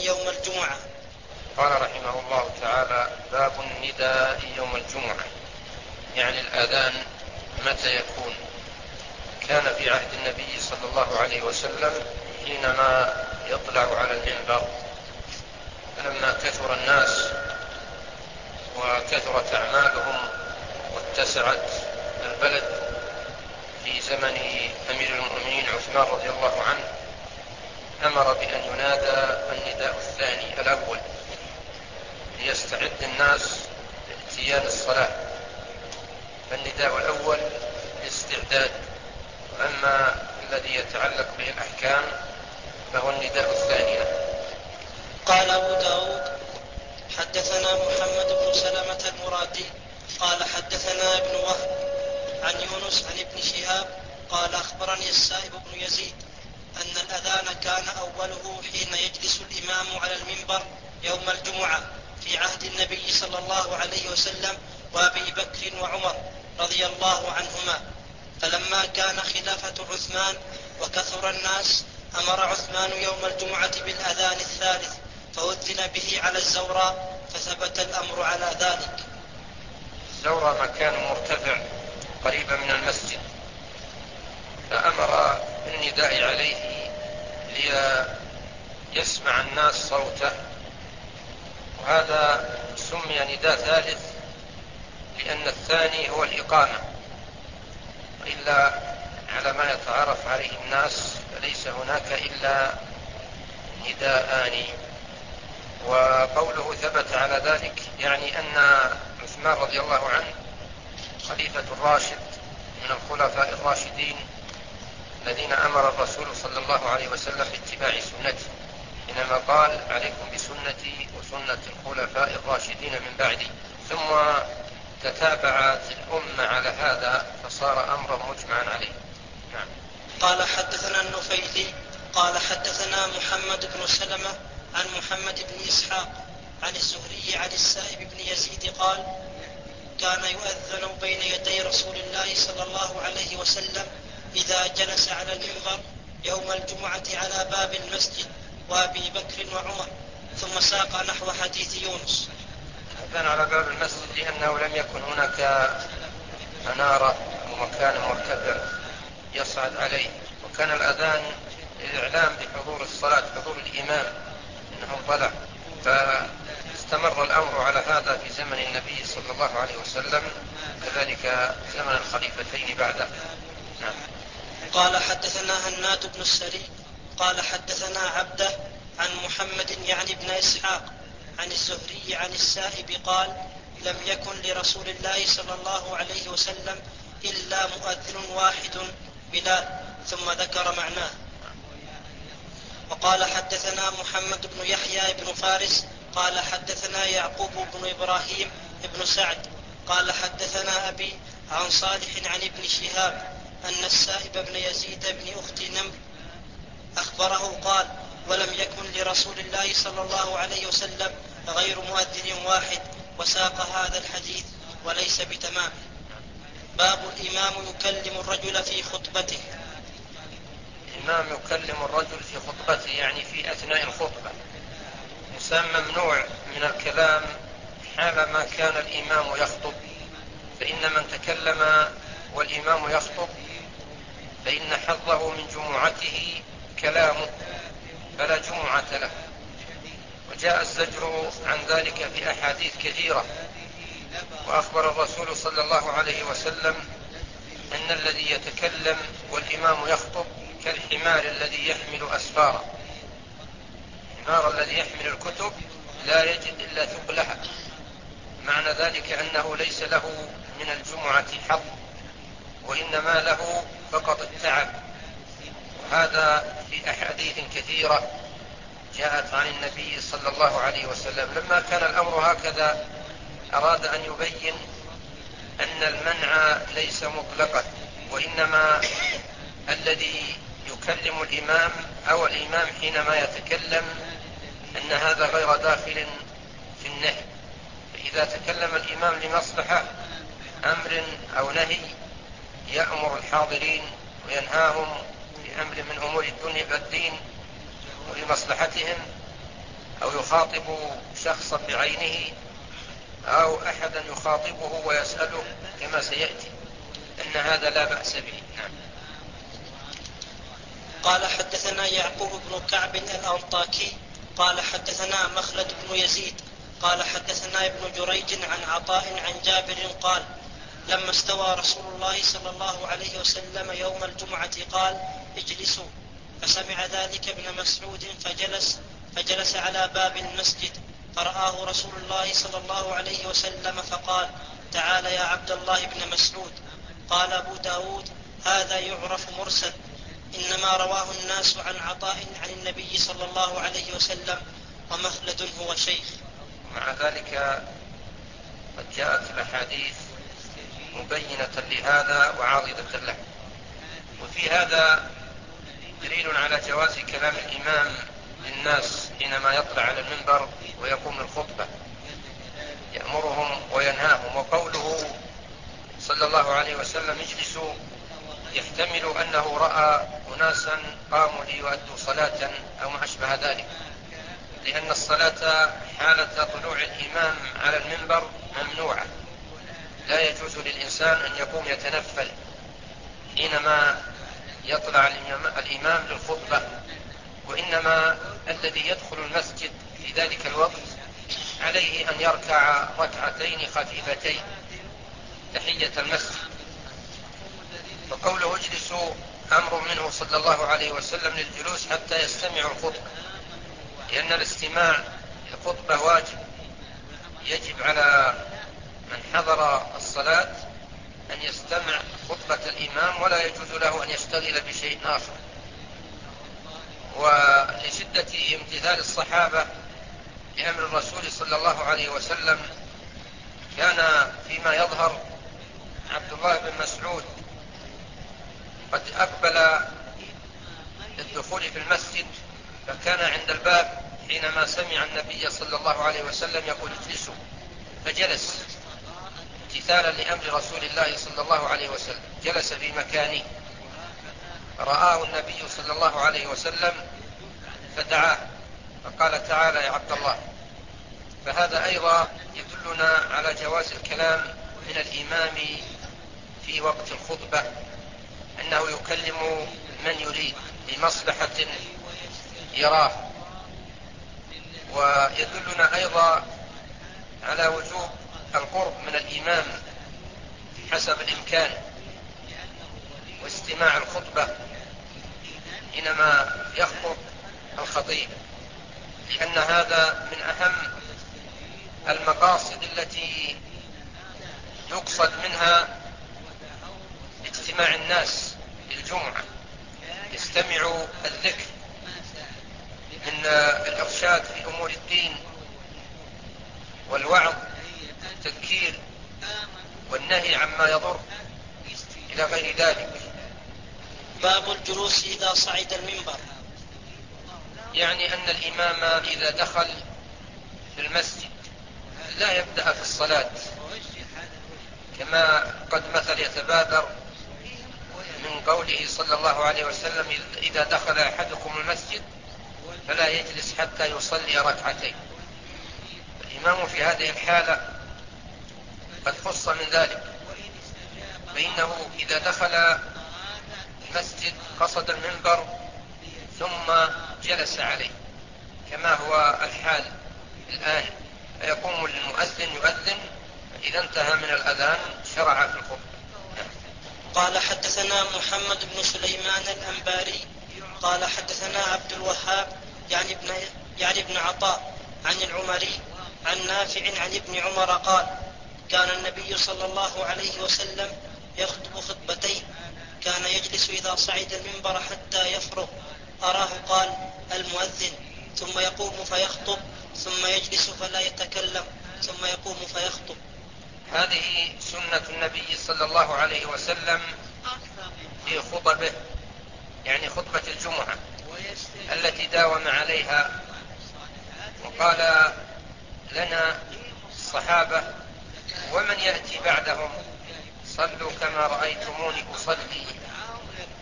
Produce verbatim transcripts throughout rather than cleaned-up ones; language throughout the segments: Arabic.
يوم الجمعة. قال رحمه الله تعالى: باب النداء يوم الجمعة، يعني الأذان متى يكون؟ كان في عهد النبي صلى الله عليه وسلم حينما يطلع على المنبر، فلما كثر الناس وكثرت أعمالهم واتسعت البلد في زمن أمير المؤمنين عثمان رضي الله عنه، أمر بأن ينادى النداء الثاني الأول ليستعد الناس لاتيان الصلاة. فالنداء الأول الاستعداد، وأما الذي يتعلق به الأحكام فهو النداء الثاني. قال أبو داود: حدثنا محمد بن سلمة المرادي قال حدثنا ابن وهب عن يونس عن ابن شهاب قال أخبرني السائب بن يزيد أن الأذان كان أوله حين يجلس الإمام على المنبر يوم الجمعة في عهد النبي صلى الله عليه وسلم وأبي بكر وعمر رضي الله عنهما. فلما كان خلافة عثمان وكثر الناس أمر عثمان يوم الجمعة بالأذان الثالث، فأذن به على الزوراء، فثبت الأمر على ذلك. الزوراء مكان مرتفع قريبا من المسجد، فأمر بالنداء عليه ليسمع الناس صوته، وهذا سمي نداء ثالث لأن الثاني هو الإقامة، وإلا على ما يتعرف عليه الناس فليس هناك إلا نداءان. وقوله ثبت على ذلك يعني أن عثمان رضي الله عنه خليفة الراشد من الخلفاء الراشدين الذين أمر الرسول صلى الله عليه وسلم باتباع سنته، حينما قال: عليكم بسنتي وسنة الخلفاء الراشدين من بعدي. ثم تتابعت الأمة على هذا فصار أمرا مجمعا عليه. نعم. قال حدثنا النفيلي قال حدثنا محمد بن سلمة عن محمد بن إسحاق عن الزهري عن السائب بن يزيد قال: كان يؤذن بين يدي رسول الله صلى الله عليه وسلم إذا جلس على المنبر يوم الجمعة على باب المسجد وأبي بكر وعمر، ثم ساق نحو حديث يونس. أذن على باب المسجد لأنه لم يكن هناك منارة ومكان مرتفع يصعد عليه، وكان الأذان للإعلام بحضور الصلاة، حضور الإمام إنه طلع، فاستمر الأمر على هذا في زمن النبي صلى الله عليه وسلم، كذلك زمن الخليفتين بعده. نعم. قال حدثنا هناد بن السري قال حدثنا عبده عن محمد يعني بن إسحاق عن الزهري عن السائب قال: لم يكن لرسول الله صلى الله عليه وسلم إلا مؤذن واحد بلال، ثم ذكر معناه. وقال حدثنا محمد بن يحيى بن فارس قال حدثنا يعقوب بن إبراهيم بن سعد قال حدثنا أبي عن صالح عن ابن شهاب أن السائب بن يزيد بن أخت نمر أخبره قال: ولم يكن لرسول الله صلى الله عليه وسلم غير مؤذن واحد، وساق هذا الحديث وليس بتمام. باب الإمام يكلم الرجل في خطبته. الإمام يكلم الرجل في خطبته يعني في أثناء الخطبة. الإنسان ممنوع من الكلام حال ما كان الإمام يخطب، فإن من تكلم والإمام يخطب فإن حظه من جمعته كلامه، فلا جمعة له. وجاء الزجر عن ذلك في أحاديث كثيرة، وأخبر الرسول صلى الله عليه وسلم أن الذي يتكلم والإمام يخطب كالحمار الذي يحمل أسفارا. الحمار الذي يحمل الكتب لا يجد إلا ثقلها، معنى ذلك أنه ليس له من الجمعة حظ، وإنما له فقط التعب. وهذا في أحاديث كثيرة جاءت عن النبي صلى الله عليه وسلم. لما كان الأمر هكذا أراد أن يبين أن المنع ليس مطلقا، وإنما الذي يكلم الإمام أو الإمام حينما يتكلم أن هذا غير داخل في النهي. فإذا تكلم الإمام لمصلحة أمر أو نهي يأمر الحاضرين وينهاهم في أمر من أمور الدنيا والدين ولمصلحتهم، أو يخاطب شخصا بعينه أو أحدا يخاطبه ويسأله كما سيأتي، أن هذا لا بأس به. نعم. قال حدثنا يعقوب بن كعب الأنطاكي قال حدثنا مخلد بن يزيد قال حدثنا ابن جريج عن عطاء عن جابر قال لما استوى رسول الله صلى الله عليه وسلم يوم الجمعة قال اجلسوا، فسمع ذلك ابن مسعود فجلس فجلس على باب المسجد، فرآه رسول الله صلى الله عليه وسلم فقال تعال يا عبد الله بن مسعود. قال أبو داود هذا يعرف مرسل، إنما رواه الناس عن عطاء عن النبي صلى الله عليه وسلم، ومخلد هو شيخ. مع ذلك قد جاءت الأحاديث مبينة لهذا وعاضدة له، وفي هذا دليل على جواز كلام الإمام للناس حينما يطلع على المنبر ويقوم الخطبة، يأمرهم وينهاهم. وقوله صلى الله عليه وسلم اجلسوا يحتمل أنه رأى أناسا قاموا ليؤدوا صلاة أو ما أشبه ذلك، لأن الصلاة حالة طلوع الإمام على المنبر ممنوعة، لا يجوز للإنسان أن يقوم يتنفل حينما يطلع الإمام للخطبة، وإنما الذي يدخل المسجد في ذلك الوقت عليه أن يركع ركعتين خفيفتين تحية المسجد. فقوله اجلسوا أمر منه صلى الله عليه وسلم للجلوس حتى يستمعوا الخطبة، لأن الاستماع للخطبة واجب، يجب على من حضر الصلاة أن يستمع خطبة الإمام، ولا يجوز له أن يشتغل بشيء آخر. ولشدة امتثال الصحابة لأمر الرسول صلى الله عليه وسلم كان فيما يظهر عبد الله بن مسعود قد أقبل للدخول في المسجد، فكان عند الباب حينما سمع النبي صلى الله عليه وسلم يقول اجلسوا، فجلس امتثالا لأمر رسول الله صلى الله عليه وسلم، جلس في مكانه، رآه النبي صلى الله عليه وسلم فدعاه فقال تعالى يا عبد الله. فهذا أيضا يدلنا على جواز الكلام من الإمام في وقت الخطبة، أنه يكلم من يريد لمصلحة يراه. ويدلنا أيضا على وجوب القرب من الإمام حسب الإمكان واستماع الخطبة حينما يخطب الخطيب، لأن هذا من أهم المقاصد التي يقصد منها اجتماع الناس للجمعة، يستمعوا الذكر من الإرشاد في أمور الدين والوعظ التذكير والنهي عما يضر إلى غير ذلك. باب الجلوس إذا صعد المنبر، يعني أن الإمام إذا دخل في المسجد لا يبدأ في الصلاة، كما قد مثل يتبادر من قوله صلى الله عليه وسلم إذا دخل أحدكم المسجد فلا يجلس حتى يصلي ركعتين. الإمام في هذه الحالة قد خص من ذلك، فإنه إذا دخل المسجد قصد المنبر ثم جلس عليه كما هو الحال الآن، فيقوم المؤذن يؤذن، فإذا انتهى من الأذان شرع في الخطبة. قال حدثنا محمد بن سليمان الأنباري قال حدثنا عبد الوهاب يعني ابن, يعني ابن عطاء عن العمري عن نافع عن ابن عمر قال كان النبي صلى الله عليه وسلم يخطب خطبتين، كان يجلس إذا صعد المنبر حتى يفرغ، أراه قال المؤذن، ثم يقوم فيخطب، ثم يجلس فلا يتكلم، ثم يقوم فيخطب. هذه سنة النبي صلى الله عليه وسلم في خطبه، يعني خطبة الجمعة التي داوم عليها، وقال لنا الصحابة ومن يأتي بعدهم صلوا كما رأيتموني أصلي.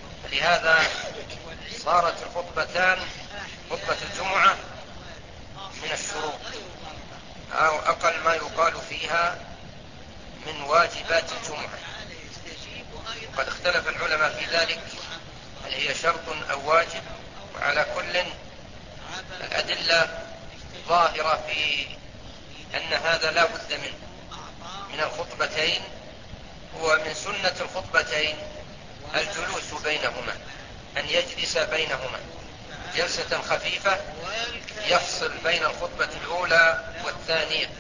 لهذا صارت الخطبتان خطبة الجمعة من الشروط أو أقل ما يقال فيها من واجبات الجمعة. قد اختلف العلماء في ذلك هل هي شرط أو واجب، وعلى كل الأدلة ظاهرة في أن هذا لا بد منه من الخطبتين. ومن سنة الخطبتين الجلوس بينهما، أن يجلس بينهما جلسة خفيفة يفصل بين الخطبة الأولى والثانية.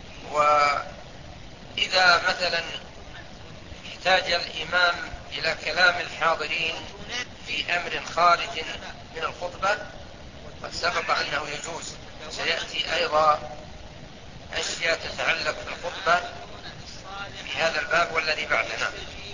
وإذا مثلا احتاج الإمام إلى كلام الحاضرين في أمر خارج من الخطبة قد سبق أنه يجوز. سيأتي أيضا أشياء تتعلق بالخطبة في هذا الباب والذي بعدنا.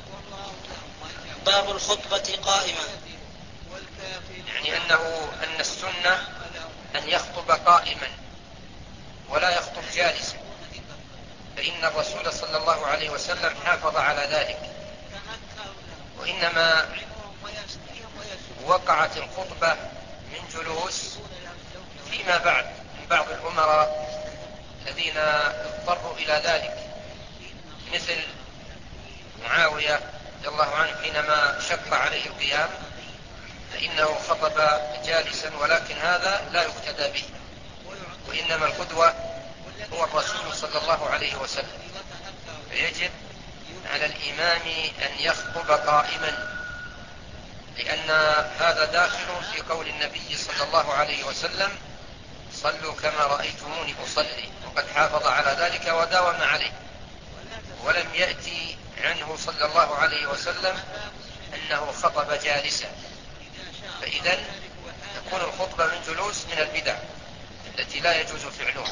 باب الخطبة قائمة، يعني أنه أن السنة أن يخطب قائما ولا يخطب جالسا، فإن الرسول صلى الله عليه وسلم حافظ على ذلك. وإنما وقعت الخطبة من جلوس فيما بعد من بعض الأمراء الذين اضطروا إلى ذلك، مثل معاوية رضي الله عنه حينما شق عليه القيام فإنه خطب جالسا، ولكن هذا لا يقتدى به، وإنما القدوة هو الرسول صلى الله عليه وسلم. فيجب على الإمام أن يخطب قائما، لأن هذا داخل في قول النبي صلى الله عليه وسلم صلوا كما رأيتموني أصلي، وقد حافظ على ذلك وداوم عليه. ولم يأتي عنه صلى الله عليه وسلم أنه خطب جالسا، فإذن تكون الخطبة من جلوس من البدع التي لا يجوز فعلها.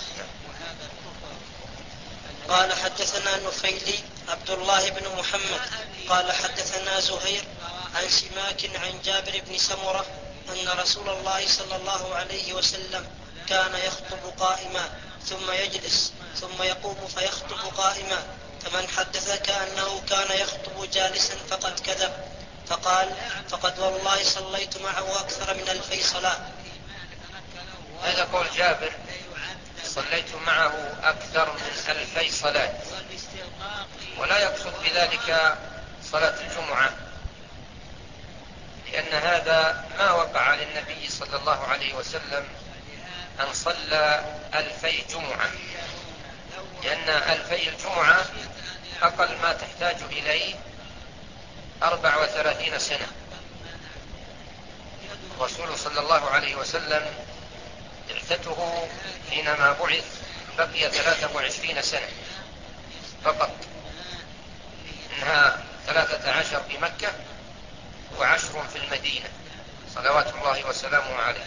قال حدثنا نفيلي عبد الله بن محمد قال حدثنا زهير عن سماك عن جابر بن سمرة أن رسول الله صلى الله عليه وسلم كان يخطب قائما ثم يجلس ثم يقوم فيخطب قائما، فمن حدث كأنه كان يخطب جالسا فقد كذب. فقال فقد والله صليت معه أكثر من ألفي صلاة. هذا قول جابر صليت معه أكثر من ألفي صلاة، ولا يقصد بذلك صلاة الجمعة، لأن هذا ما وقع للنبي صلى الله عليه وسلم أن صلى ألفي جمعة، لأن ألفي الجمعة أقل ما تحتاج إليه أربع وثلاثين سنة. الرسول صلى الله عليه وسلم بعثته حينما بعث بقي ثلاثة وعشرين سنة فقط، منها ثلاثة عشر في مكة وعشر في المدينة صلوات الله وسلامه عليه،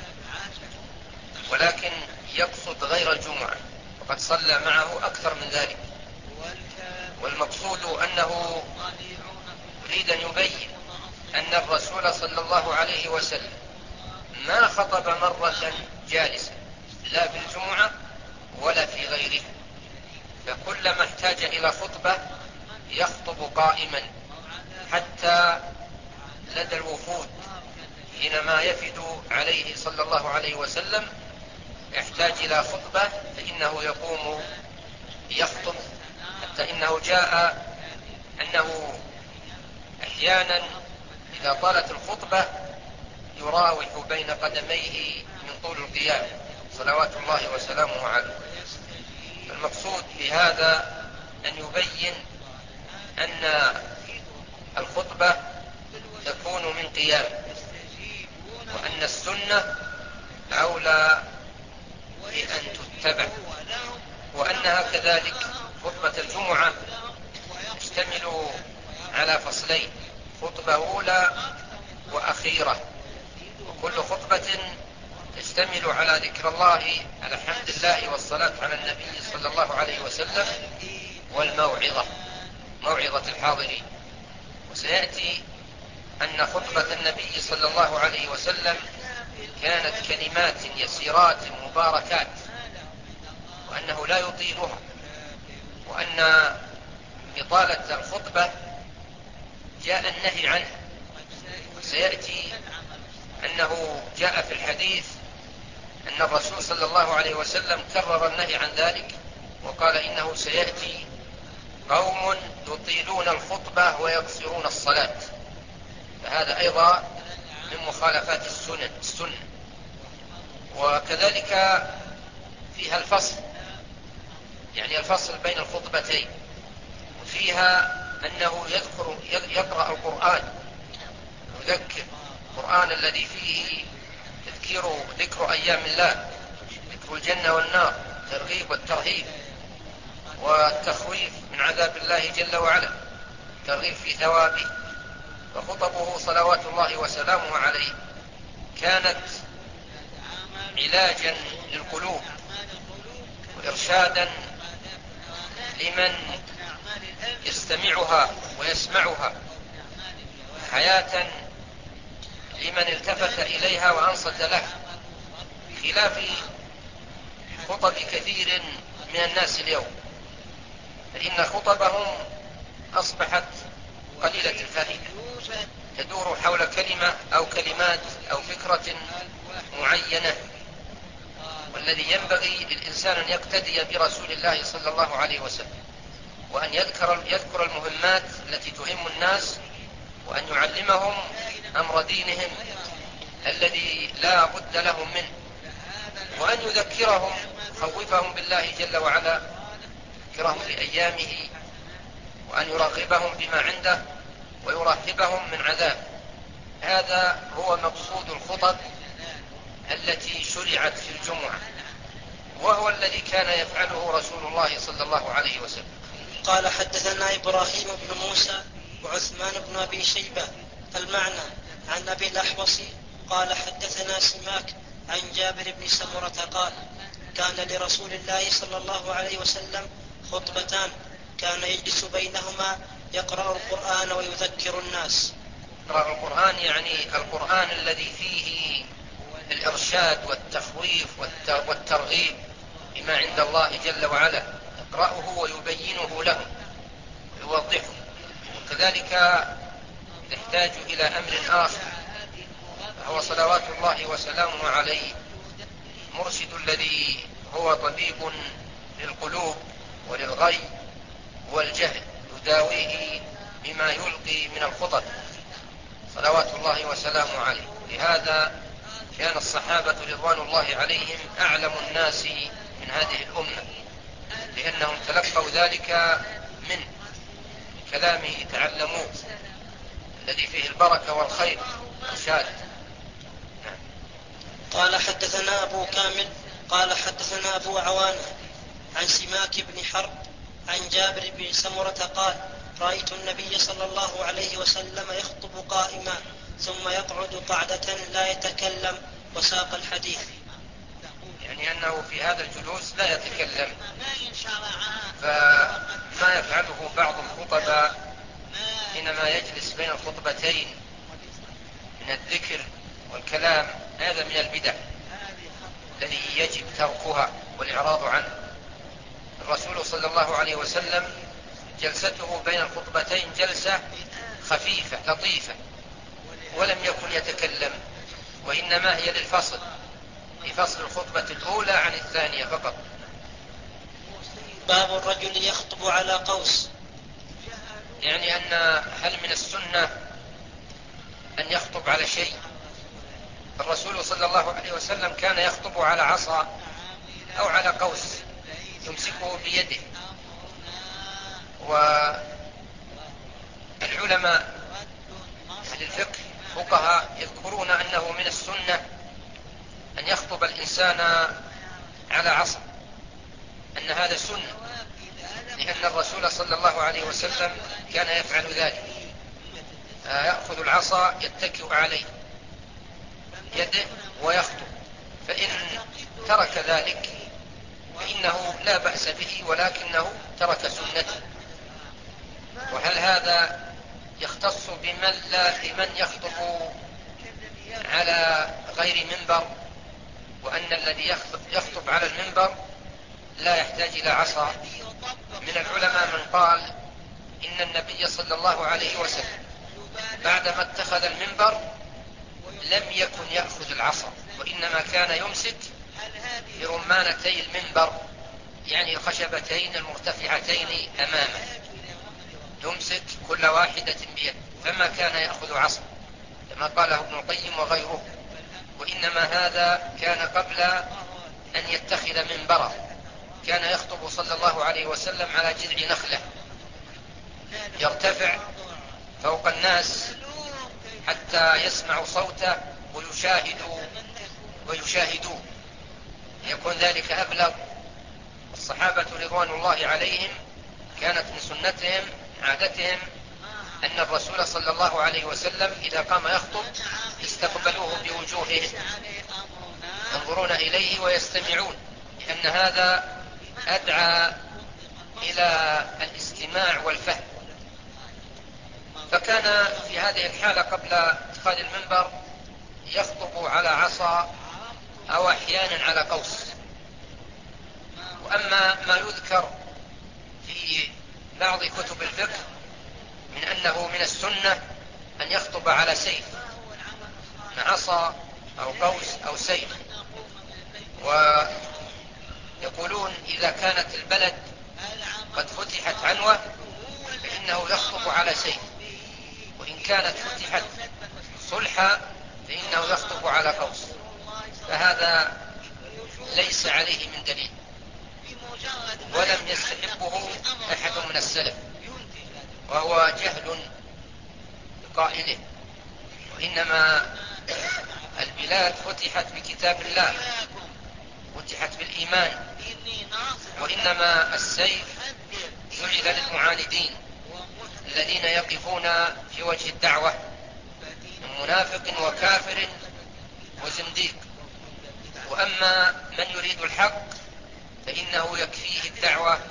ولكن يقصد غير الجمعة، وقد صلى معه أكثر من ذلك. والمقصود أنه يريد أن يبين أن الرسول صلى الله عليه وسلم ما خطب مرة جالسا لا في الجمعة ولا في غيرها، فكلما احتاج إلى خطبة يخطب قائما، حتى لدى الوفود حينما يفد عليه صلى الله عليه وسلم يحتاج إلى خطبة فإنه يقوم يخطب، حتى إنه جاء أنه أحيانا إذا طالت الخطبة يراوح بين قدميه من طول القيام صلوات الله وسلامه عليه. المقصود بهذا أن يبين أن الخطبة تكون من قيام، وأن السنة أولى بأن تتبع، وأنها كذلك خطبة الجمعة تشتمل على فصلين: خطبة أولى وأخيرة، وكل خطبة تشتمل على ذكر الله على حمد الله والصلاة على النبي صلى الله عليه وسلم والموعظة، موعظة الحاضرين. وسيأتي أن خطبة النبي صلى الله عليه وسلم كانت كلمات يسيرات مباركات، وأنه لا يطيلها، وأن إطالة الخطبة جاء النهي عنه. وسيأتي أنه جاء في الحديث أن الرسول صلى الله عليه وسلم كرر النهي عن ذلك وقال إنه سيأتي قوم يطيلون الخطبة ويقصرون الصلاة، فهذا أيضا من مخالفات السنن السنة. وكذلك فيها الفصل، يعني الفصل بين الخطبتين، وفيها أنه يذكر يقرأ القرآن، يذكر القرآن الذي فيه تذكير ذكر أيام الله، ذكر الجنة والنار، الترغيب والترهيب والتخويف من عذاب الله جل وعلا، ترغيب في ثوابه. وخطبه صلوات الله وسلامه عليه كانت علاجا للقلوب وإرشادا لمن يستمعها ويسمعها، حياة لمن التفت إليها وأنصت له، خلاف خطب كثير من الناس اليوم، فإن خطبهم أصبحت قليلة الفائدة، تدور حول كلمة أو كلمات أو فكرة معينة. والذي ينبغي للإنسان أن يقتدي برسول الله صلى الله عليه وسلم، وأن يذكر, يذكر المهمات التي تهم الناس، وأن يعلمهم أمر دينهم الذي لا بد لهم منه، وأن يذكرهم يخوفهم بالله جل وعلا، يذكرهم بأيامه، وأن يرغبهم بما عنده ويرهبهم من عذاب. هذا هو مقصود الخطب التي شرعت في الجمعة، وهو الذي كان يفعله رسول الله صلى الله عليه وسلم. قال حدثنا إبراهيم بن موسى وعثمان بن أبي شيبة المعنى عن أبي الأحوص قال حدثنا سماك عن جابر بن سمرة قال كان لرسول الله صلى الله عليه وسلم خطبتان كان يجلس بينهما يقرأ القرآن ويذكر الناس. يقرأ القرآن يعني القرآن الذي فيه الإرشاد والتخويف والترغيب بما عند الله جل وعلا، يقرأه ويبينه لهم ويوضحه. وكذلك يحتاج إلى أمر آخر، فهو صلوات الله وسلامه عليه مرشد الذي هو طبيب للقلوب وللغي والجهل، يداويه بما يلقي من الخطب صلوات الله وسلامه عليه. لهذا كان الصحابة رضوان الله عليهم أعلم الناس من هذه الأمة، لأنهم تلقوا ذلك من كلامه، تعلموه الذي فيه البركة والخير والإرشاد. قال حدثنا أبو كامل قال حدثنا أبو عوانة عن سماك بن حرب عن جابر بن سمرة قال رأيت النبي صلى الله عليه وسلم يخطب قائما ثم يقعد قعدة لا يتكلم، وساق الحديث. يعني أنه في هذا الجلوس لا يتكلم، فما يفعله بعض الخطباء حينما يجلس بين الخطبتين من الذكر والكلام، هذا من البدع الذي يجب تركها والإعراض عنه. الرسول صلى الله عليه وسلم جلسته بين الخطبتين جلسة خفيفة لطيفة، ولم يكن يتكلم، وإنما هي للفصل، لفصل الخطبة الأولى عن الثانية فقط. باب الرجل يخطب على قوس، يعني أن هل من السنة أن يخطب على شيء؟ الرسول صلى الله عليه وسلم كان يخطب على عصا أو على قوس يمسكه بيده. والعلماء أهل الفقه فقهاء يذكرون أنه من السنة أن يخطب الإنسان على عصا، أن هذا سنة، لأن الرسول صلى الله عليه وسلم كان يفعل ذلك، يأخذ العصا يتكئ عليه يده ويخطب، فإن ترك ذلك فإنه لا بأس به، ولكنه ترك سنته. وهل هذا يختص بمن لا بمن يخطب على غير منبر، وأن الذي يخطب, يخطب على المنبر لا يحتاج إلى عصا؟ من العلماء من قال إن النبي صلى الله عليه وسلم بعدما اتخذ المنبر لم يكن يأخذ العصا، وإنما كان يمسك برمانتي المنبر، يعني الخشبتين المرتفعتين أمامه، يمسك كل واحدة بيد، فما كان يأخذ عصا كما قاله ابن القيم وغيره، وإنما هذا كان قبل أن يتخذ منبرا. كان يخطب صلى الله عليه وسلم على جذع نخلة يرتفع فوق الناس حتى يسمعوا صوته ويشاهدوا ويشاهدوه، يكون ذلك أبلغ. الصحابة رضوان الله عليهم كانت من سنتهم عادتهم أن الرسول صلى الله عليه وسلم إذا قام يخطب استقبلوه بوجوههم ينظرون إليه ويستمعون، لأن هذا أدعى إلى الاستماع والفهم. فكان في هذه الحالة قبل اتخاذ المنبر يخطب على عصا أو أحيانا على قوس. وأما ما يذكر في بعض كتب الفقه من أنه من السنة أن يخطب على سيف، عصا أو قوس أو سيف، ويقولون إذا كانت البلد قد فتحت عنوة فإنه يخطب على سيف، وإن كانت فتحت صلحا فإنه يخطب على قوس، فهذا ليس عليه من دليل ولم يستحبه أحد من السلف، وهو جهل بقائله. وإنما البلاد فتحت بكتاب الله، فتحت بالإيمان، وإنما السيف جعل للمعاندين الذين يقفون في وجه الدعوة من منافق وكافر وزنديق. وأما من يريد الحق فإنه يكفيه الدعوة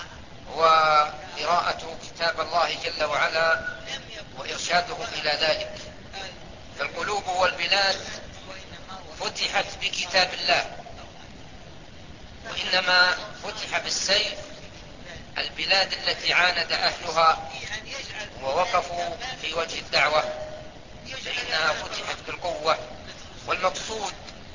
وقراءة كتاب الله جل وعلا وإرشادهم إلى ذلك. فالقلوب والبلاد فتحت بكتاب الله، وإنما فتح بالسيف البلاد التي عاند أهلها ووقفوا في وجه الدعوة فإنها فتحت بالقوة. والمقصود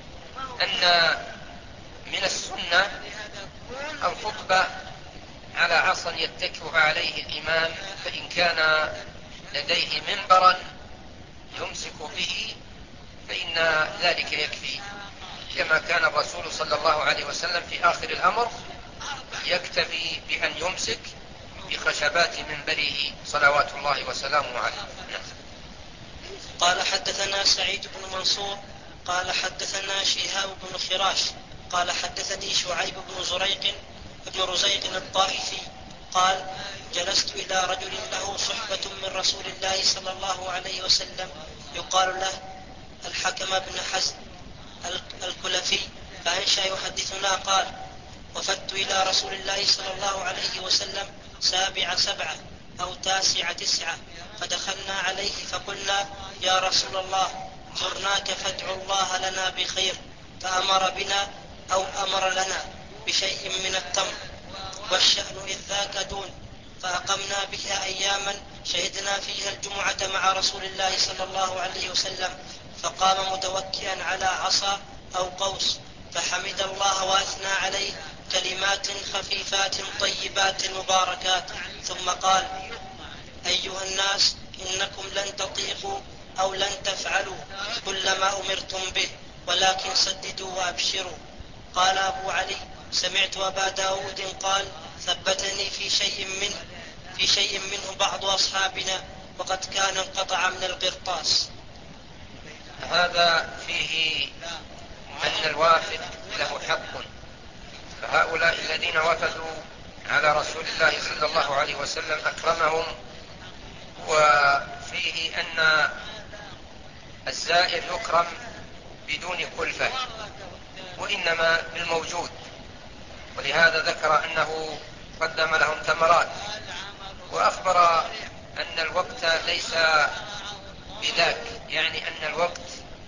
أن من السنة الخطبة على عصا يتكئ عليه الإمام، فإن كان لديه منبرا يمسك به فإن ذلك يكفي، كما كان الرسول صلى الله عليه وسلم في آخر الأمر يكتفي بأن يمسك بخشبات منبره صلوات الله وسلامه عليه. قال حدثنا سعيد بن منصور قال حدثنا شهاب بن خراش قال حدثني شعيب بن زريق بن رزيق الطائفي قال جلست إلى رجل له صحبة من رسول الله صلى الله عليه وسلم يقال له الحكم بن حزم الكلفي، فأنشأ يحدثنا قال وفدت إلى رسول الله صلى الله عليه وسلم سابع سبعة أو تاسع تسعة، فدخلنا عليه فقلنا يا رسول الله زرناك فادعو الله لنا بخير، فأمر بنا أو أمر لنا بشيء من التمر، والشأن إذ ذاك دون، فأقمنا بها أياما شهدنا فيها الجمعة مع رسول الله صلى الله عليه وسلم، فقام متوكئا على عصا أو قوس فحمد الله وأثنى عليه كلمات خفيفات طيبات مباركات، ثم قال أيها الناس إنكم لن تطيقوا أو لن تفعلوا كل ما أمرتم به، ولكن سددوا وأبشروا. قال أبو علي سمعت أبا داود قال ثبتني في شيء منه في شيء منه بعض أصحابنا وقد كان انقطع من القرطاس. هذا فيه أن الوافد له حق، فهؤلاء الذين وفدوا على رسول الله صلى الله عليه وسلم أكرمهم، وفيه أن الزائر يكرم بدون كلفة وإنما بالموجود، ولهذا ذكر أنه قدم لهم تمرات، وأخبر أن الوقت ليس بذاك، يعني أن الوقت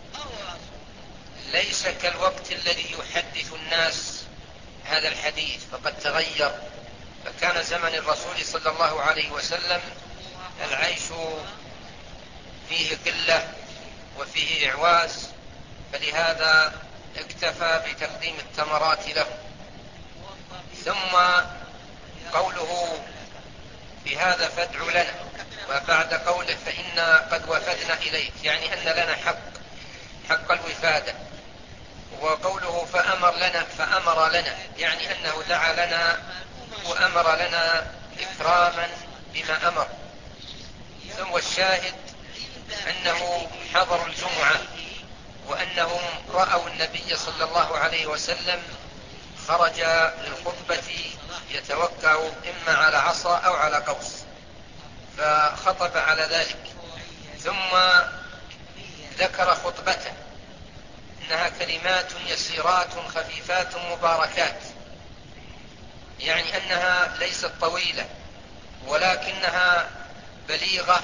ليس كالوقت الذي يحدث الناس هذا الحديث، فقد تغير. فكان زمن الرسول صلى الله عليه وسلم العيش فيه قلة وفيه إعواز، فلهذا اكتفى بتقديم التمرات له. ثم قوله في هذا فادع لنا، وبعد قوله فإنا قد وفدنا إليك، يعني أن لنا حق حق الوفادة. وقوله فأمر لنا فأمر لنا يعني أنه دعا لنا وأمر لنا إكراما بما أمر. ثم الشاهد أنه حضروا الجمعة وأنهم رأوا النبي صلى الله عليه وسلم خرج للخطبة يتوكأ إما على عصا أو على قوس، فخطب على ذلك. ثم ذكر خطبته إنها كلمات يسيرات خفيفات مباركات، يعني أنها ليست طويلة ولكنها بليغة،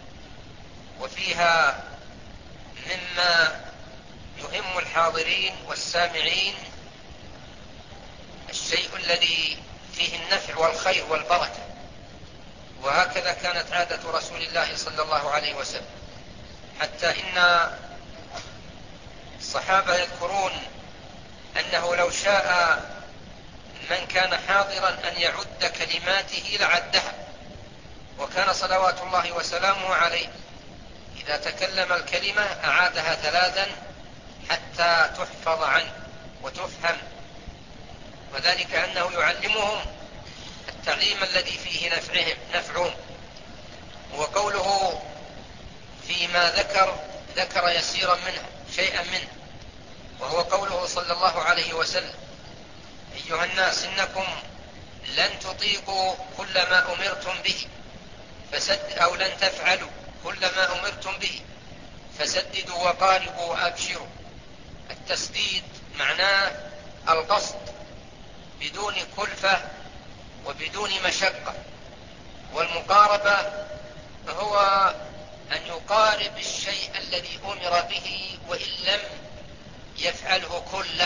وفيها مما يهم الحاضرين والسامعين الشيء الذي فيه النفع والخير والبركة. وهكذا كانت عادة رسول الله صلى الله عليه وسلم، حتى إن الصحابة يذكرون أنه لو شاء من كان حاضرا أن يعد كلماته لعدها، وكان صلوات الله وسلامه عليه إذا تكلم الكلمة أعادها ثلاثا حتى تحفظ عنه وتفهم، وذلك أنه يعلمهم التعليم الذي فيه نفعهم نفعهم. وقوله فيما ذكر ذكر يسيرا منه شيئا منه، وهو قوله صلى الله عليه وسلم أيها الناس إنكم لن تطيقوا كل ما أمرتم به فسد أو لن تفعلوا كل ما أمرتم به فسددوا وقاربوا وأبشروا. التسديد معناه القصد بدون كلفة وبدون مشقة، والمقاربة هو أن يقارب الشيء الذي أمر به وإن لم يفعله كله.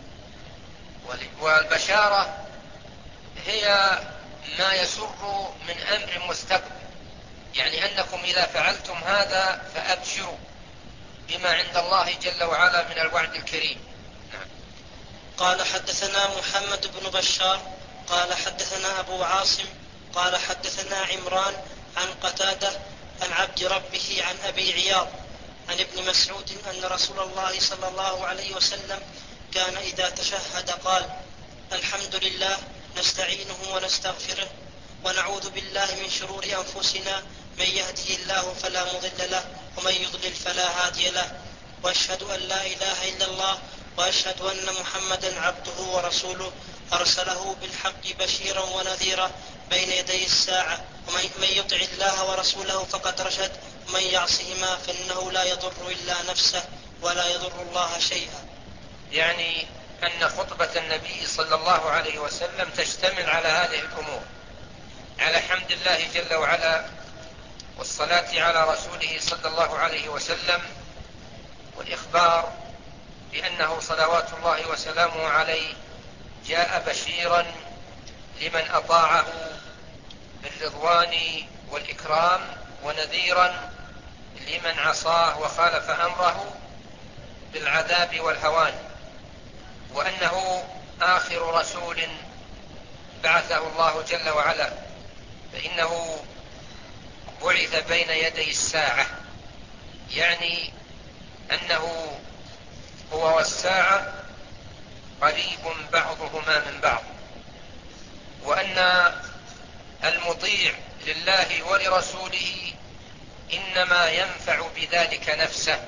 والبشارة هي ما يسر من أمر مستقبل، يعني أنكم إذا فعلتم هذا فأبشروا بما عند الله جل وعلا من الوعد الكريم. نعم. قال حدثنا محمد بن بشار قال حدثنا أبو عاصم قال حدثنا عمران عن قتادة عن عبد ربه عن أبي عياض عن ابن مسعود أن رسول الله صلى الله عليه وسلم كان إذا تشهد قال الحمد لله نستعينه ونستغفره ونعوذ بالله من شرور أنفسنا من يهده الله فلا مضل له ومن يضلل فلا هادي له وأشهد أن لا إله إلا الله وأشهد أن محمدا عبده ورسوله أرسله بالحق بشيرا ونذيرا بين يدي الساعة ومن يطع الله ورسوله فقد رشد ومن يعصهما فإنه لا يضر إلا نفسه ولا يضر الله شيئا. يعني أن خطبة النبي صلى الله عليه وسلم تشتمل على هذه الأمور، على حمد الله جل وعلا والصلاة على رسوله صلى الله عليه وسلم، والإخبار بأنه صلوات الله وسلامه عليه جاء بشيرا لمن أطاعه بالرضوان والإكرام، ونذيرا لمن عصاه وخالف أمره بالعذاب والهوان، وأنه آخر رسول بعثه الله جل وعلا، فإنه بعث بين يدي الساعة، يعني أنه هو والساعة قريب بعضهما من بعض، وأن المطيع لله ولرسوله إنما ينفع بذلك نفسه،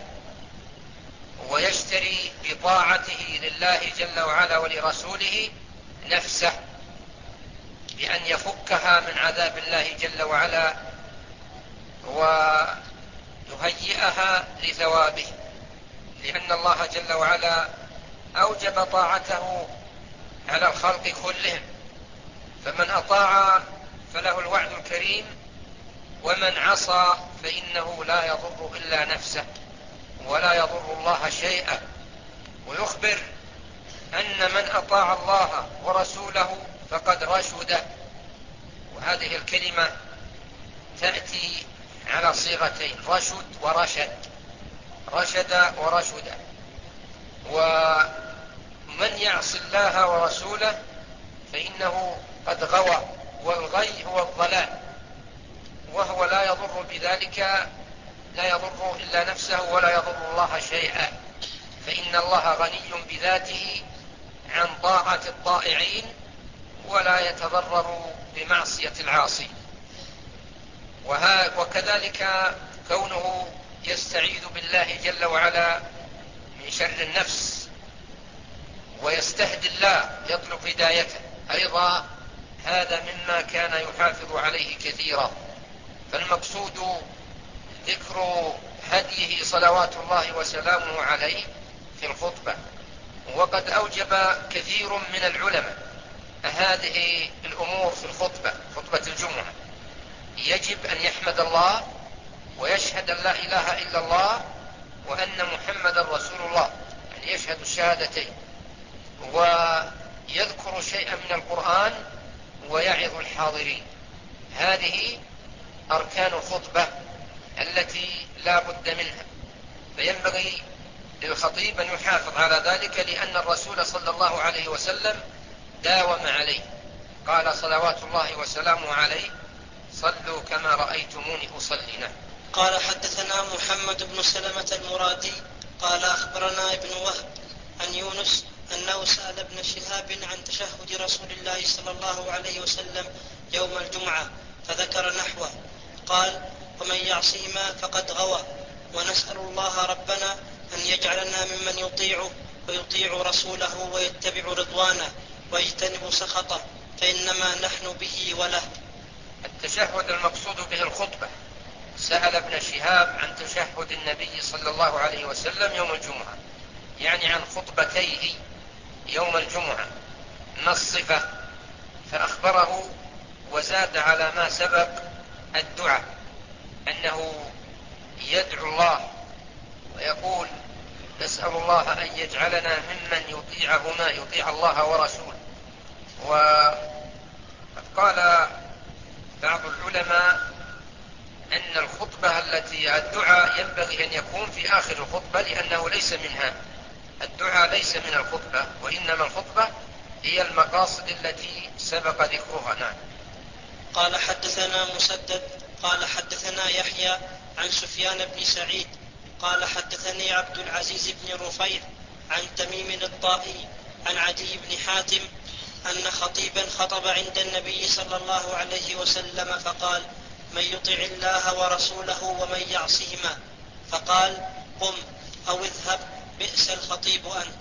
ويشتري بطاعته لله جل وعلا ولرسوله نفسه بأن يفكها من عذاب الله جل وعلا ويهيئها لثوابه، لأن الله جل وعلا أوجب طاعته على الخلق كلهم، فمن أطاع فله الوعد الكريم، ومن عصى فإنه لا يضر إلا نفسه ولا يضر الله شيئا. ويخبر أن من أطاع الله ورسوله فقد رشد، وهذه الكلمة تأتي على صيغتين، رشد ورشد، رشد ورشد. يعص الله ورسوله فإنه قد غوى، والغي هو الضلال، وهو لا يضر بذلك، لا يضر إلا نفسه ولا يضر الله شيئا، فإن الله غني بذاته عن طاعة الطائعين ولا يتضرر بمعصية العاصي. وكذلك كونه يستعيذ بالله جل وعلا من شر النفس ويستهدي الله يطلب هدايته أيضا، هذا مما كان يحافظ عليه كثيرا. فالمقصود ذكر هديه صلوات الله وسلامه عليه في الخطبة. وقد أوجب كثير من العلماء هذه الأمور في الخطبة، خطبة الجمعة، يجب أن يحمد الله ويشهد أن لا إله إلا الله وأن محمد رسول الله، يعني يشهد الشهادتين، ويذكر شيئا من القرآن ويعظ الحاضرين. هذه أركان الخطبة التي لا بد منها، فينبغي للخطيب أن يحافظ على ذلك، لأن الرسول صلى الله عليه وسلم داوم عليه، قال صلوات الله وسلامه عليه: صلوا كما رأيتموني أصلي. قال حدثنا محمد بن سلمة المرادي قال أخبرنا ابن وهب عن يونس أنه سأل ابن شهاب عن تشهد رسول الله صلى الله عليه وسلم يوم الجمعة فذكر نحوه، قال: ومن يعصهما فقد غوى، ونسأل الله ربنا أن يجعلنا ممن يطيعه ويطيع رسوله ويتبع رضوانه ويجتنب سخطه، فإنما نحن به وله. التشهد المقصود به الخطبة. سأل ابن شهاب عن تشهد النبي صلى الله عليه وسلم يوم الجمعة، يعني عن خطبتيه يوم الجمعة، ما الصفة؟ فأخبره وزاد على ما سبق الدعاء، أنه يدعو الله ويقول: نسأل الله أن يجعلنا ممن يطيعهما، يطيع الله ورسوله. وقال بعض العلماء أن الخطبة التي الدعاء ينبغي أن يكون في آخر الخطبة، لأنه ليس منها، الدعاء ليس من الخطبة، وإنما الخطبة هي المقاصد التي سبق ذكرها. نعم. قال حدثنا مسدد قال حدثنا يحيى عن سفيان بن سعيد قال حدثني عبد العزيز بن رفيع عن تميم الطائي عن عدي بن حاتم أن خطيبا خطب عند النبي صلى الله عليه وسلم فقال: من يطع الله ورسوله ومن يعصهما، فقال: قم أو اذهب، بئس الخطيب أنت.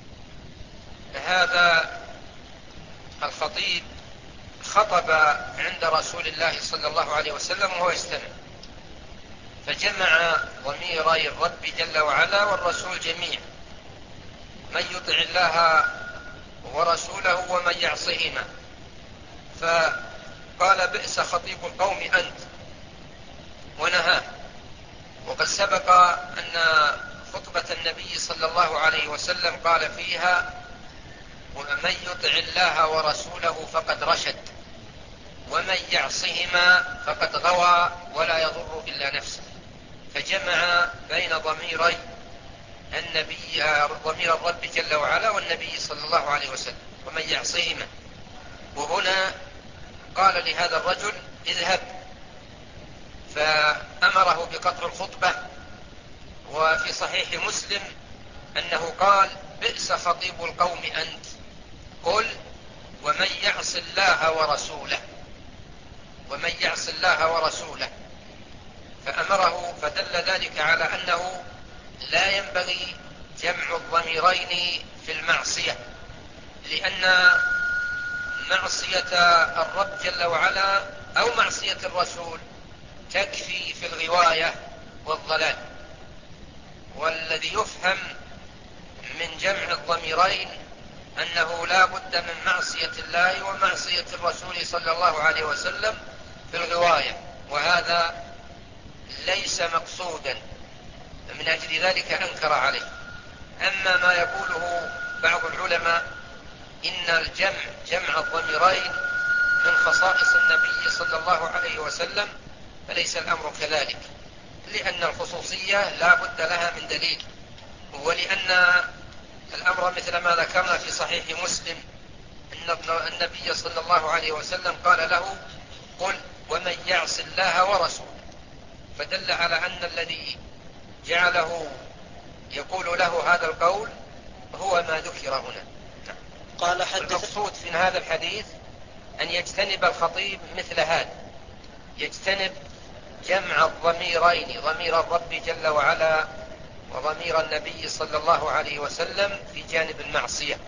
هذا الخطيب خطب عند رسول الله صلى الله عليه وسلم وهو يستمع، فجمع ضميري الرب جل وعلا والرسول جميعا: من يطع الله ورسوله ومن يعصهما. فقال: بئس خطيب القوم أنت، ونهاه. وقد سبق أن خطبة النبي صلى الله عليه وسلم قال فيها: ومن يطع الله ورسوله فقد رشد، ومن يعصهما فقد غوى ولا يضر إلا نفسه. فجمع بين ضميري النبي، ضمير الرب جل وعلا والنبي صلى الله عليه وسلم، ومن يعصهما. وهنا قال لهذا الرجل: اذهب، فأمره بقطع الخطبة. وفي صحيح مسلم أنه قال: بئس خطيب القوم أنت، قل ومن يعص الله ورسوله، ومن يعص الله ورسوله. فأمره، فدل ذلك على أنه لا ينبغي جمع الضميرين في المعصية، لأن معصية الرب جل وعلا أو معصية الرسول تكفي في الغواية والضلال. والذي يفهم من جمع الضميرين أنه لا بد من معصية الله ومعصية الرسول صلى الله عليه وسلم في الغواية، وهذا ليس مقصودا، من أجل ذلك أنكر عليه. أما ما يقوله بعض العلماء إن الجمع جمع الضميرين من خصائص النبي صلى الله عليه وسلم، فليس الأمر كذلك، لأن الخصوصية لا بد لها من دليل، ولأن الأمر مثل ما ذكرنا في صحيح مسلم أن النبي صلى الله عليه وسلم قال له: قل ومن يعص الله ورسوله، فدل على أن الذي جعله يقول له هذا القول هو ما ذكر هنا. قال حدث المقصود في هذا الحديث أن يجتنب الخطيب مثل هذا، يجتنب جمع الضميرين، ضمير الرب جل وعلا وضمير النبي صلى الله عليه وسلم في جانب المعصية،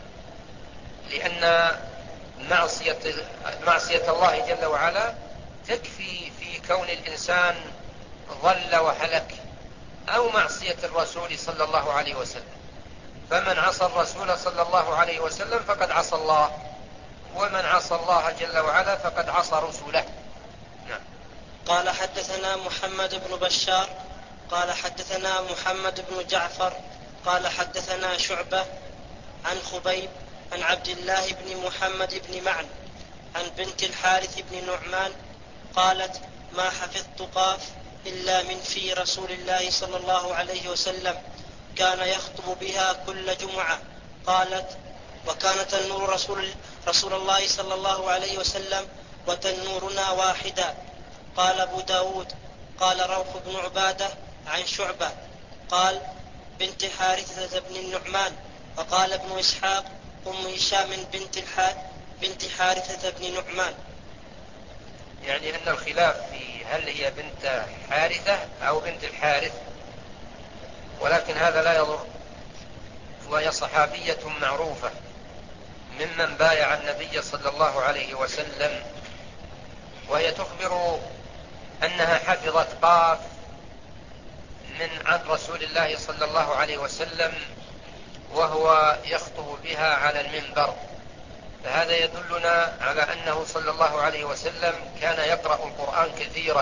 لأن معصية, معصية الله جل وعلا تكفي في كون الإنسان ضل وهلك، أو معصية الرسول صلى الله عليه وسلم، فمن عصى الرسول صلى الله عليه وسلم فقد عصى الله، ومن عصى الله جل وعلا فقد عصى رسوله. نعم. قال حدثنا محمد بن بشار قال حدثنا محمد بن جعفر قال حدثنا شعبة عن خبيب عن عبد الله بن محمد بن معن عن بنت الحارث بن نعمان قالت: ما حفظت قاف إلا من في رسول الله صلى الله عليه وسلم، كان يخطب بها كل جمعة. قالت: وكان تنور رسول, رسول الله صلى الله عليه وسلم وتنورنا واحدا. قال أبو داود: قال روح بن عبادة عن شعبة قال: بنت حارثة بن النعمان. وقال ابن إسحاق: أم هشام بنت, الح... بنت حارثة بن نعمان. يعني أن الخلاف في هل هي بنت حارثة أو بنت الحارث، ولكن هذا لا يضر، وهي صحابية معروفة ممن بايع النبي صلى الله عليه وسلم، وهي تخبر أنها حفظت قاف من عن رسول الله صلى الله عليه وسلم وهو يخطب بها على المنبر، فهذا يدلنا على أنه صلى الله عليه وسلم كان يقرأ القرآن كثيرا،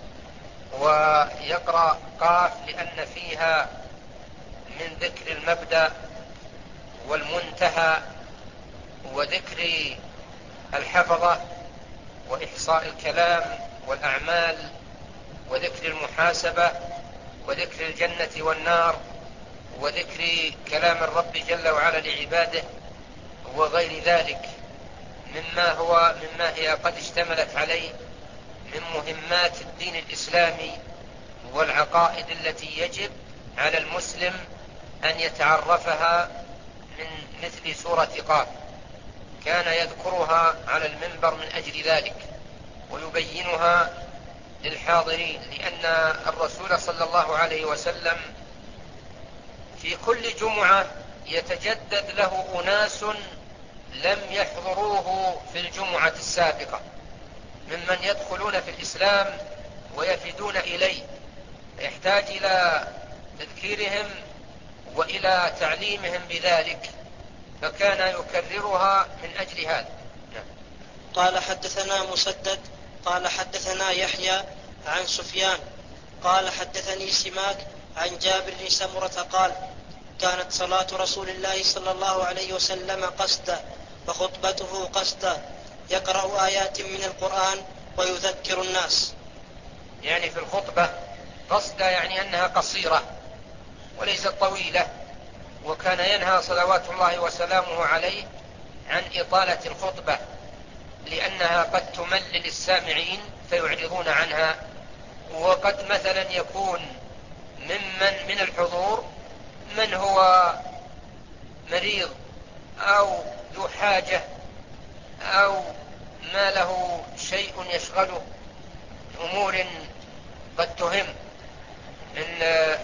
ويقرأ قاف لأن فيها من ذكر المبدأ والمنتهى وذكر الحفظة وإحصاء الكلام والأعمال وذكر المحاسبة وذكر الجنة والنار وذكر كلام الرب جل وعلا لعباده وغير ذلك مما هو مما هي قد اشتملت عليه من مهمات الدين الإسلامي والعقائد التي يجب على المسلم أن يتعرفها، من مثل سورة قاف كان يذكرها على المنبر من أجل ذلك ويبينها للحاضرين، لأن الرسول صلى الله عليه وسلم في كل جمعة يتجدد له أناس لم يحضروه في الجمعة السابقة ممن يدخلون في الإسلام ويفدون إليه، يحتاج إلى تذكيرهم وإلى تعليمهم بذلك، فكان يكررها من أجل هذا. قال حدثنا مسدد قال حدثنا يحيى عن سفيان قال حدثني سماك عن جابر بن سمرة قال: كانت صلاة رسول الله صلى الله عليه وسلم قصدا وخطبته قصدا، يقرأ آيات من القرآن ويذكر الناس. يعني في الخطبة قصدا يعني أنها قصيرة وليست طويلة، وكان ينهى صلوات الله وسلامه عليه عن إطالة الخطبة لأنها قد تمل للسامعين فيعرضون عنها، وقد مثلا يكون ممن من الحضور من هو مريض أو ذو حاجة أو ما له شيء يشغله، أمور قد تهم من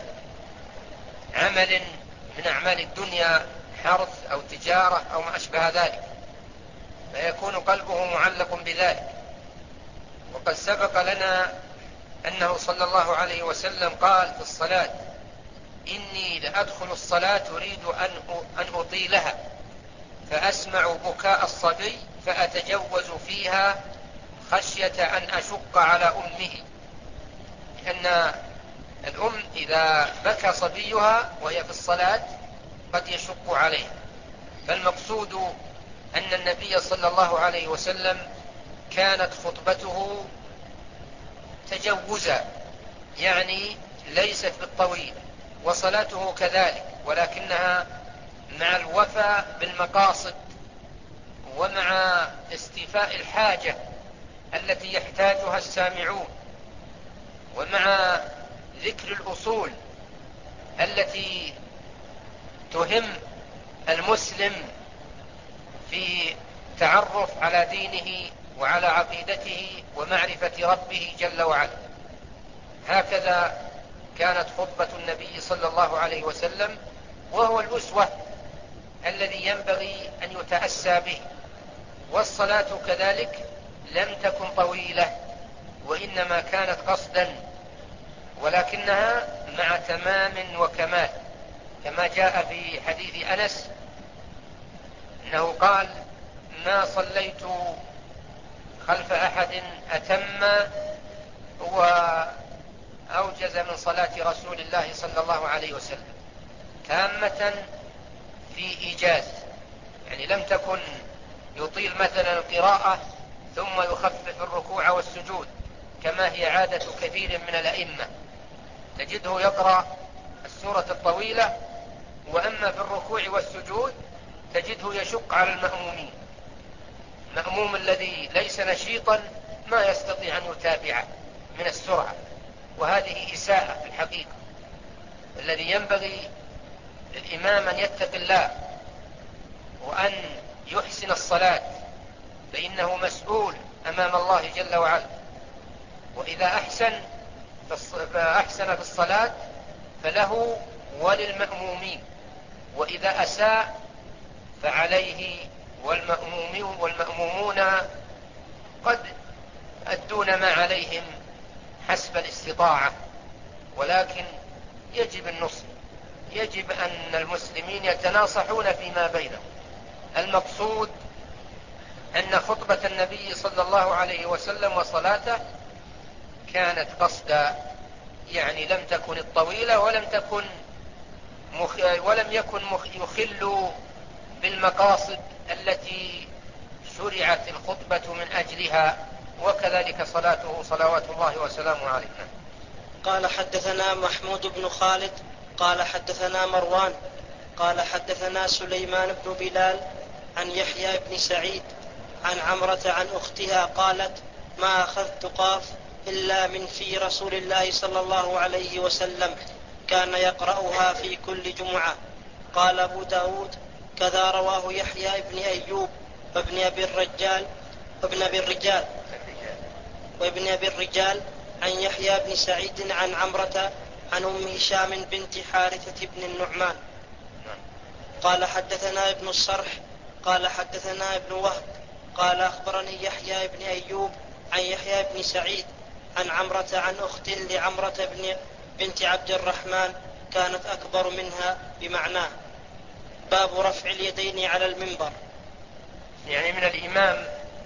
عمل من أعمال الدنيا، حرث أو تجارة أو ما أشبه ذلك، فيكون قلبه معلق بذلك. وقد سبق لنا أنه صلى الله عليه وسلم قال في الصلاة: إني لأدخل الصلاة أريد أن أطيلها فأسمع بكاء الصبي فأتجوز فيها خشية أن أشق على أمه، لأن الأم إذا بكى صبيها وهي في الصلاة قد يشق عليها. فالمقصود أن النبي صلى الله عليه وسلم كانت خطبته تجوزا، يعني ليست بالطويل، وصلاته كذلك، ولكنها مع الوفاء بالمقاصد ومع استيفاء الحاجة التي يحتاجها السامعون، ومع ذكر الأصول التي تهم المسلم في تعرف على دينه وعلى عقيدته ومعرفة ربه جل وعلا. هكذا كانت خطبة النبي صلى الله عليه وسلم، وهو الأسوة الذي ينبغي أن يتأسى به. والصلاة كذلك لم تكن طويلة، وإنما كانت قصدا، ولكنها مع تمام وكمال، كما جاء في حديث أنس أنه قال: ما صليت خلف أحد أتم وأوجز من صلاة رسول الله صلى الله عليه وسلم، تامة في إيجاز، يعني لم تكن يطيل مثلا القراءة ثم يخفف الركوع والسجود كما هي عادة كثير من الأئمة، تجده يقرأ السورة الطويلة، وأما في الركوع والسجود تجده يشق على المأمومين. المأموم الذي ليس نشيطا ما يستطيع أن يتابعه من السرعة، وهذه إساءة في الحقيقة. الذي ينبغي للإمام أن يتقي الله وأن يحسن الصلاة، فإنه مسؤول أمام الله جل وعلا، وإذا أحسن فأحسن في الصلاة فله وللمأمومين، وإذا أساء فعليه والمأمومون قد أدون ما عليهم حسب الاستطاعة، ولكن يجب النصح، يجب أن المسلمين يتناصحون فيما بينهم. المقصود أن خطبة النبي صلى الله عليه وسلم وصلاته كانت قصدا، يعني لم تكن الطويلة، ولم تكن مخ... ولم يكن مخ... يخل بالمقاصد التي شرعت الخطبة من أجلها، وكذلك صلاته صلوات الله وسلامه عليه. قال: حدثنا محمود بن خالد قال حدثنا مروان قال حدثنا سليمان بن بلال عن يحيى بن سعيد عن عمرة عن أختها قالت: ما أخذت قاف إلا من في رسول الله صلى الله عليه وسلم، كان يقرأها في كل جمعة. قال أبو داود: كذا رواه يحيى بن أيوب وابن أبي الرجال وابن أبي الرجال وابن أبي الرجال عن يحيى بن سعيد عن عمرة عن أم هشام بنت حارثة بن النعمان. قال: حدثنا ابن الصرح قال حدثنا ابن وهب قال أخبرني يحيى بن أيوب عن يحيى بن سعيد عن عمرة عن أخت لعمرة بن بنت عبد الرحمن كانت أكبر منها بمعناه. باب رفع اليدين على المنبر. يعني من الإمام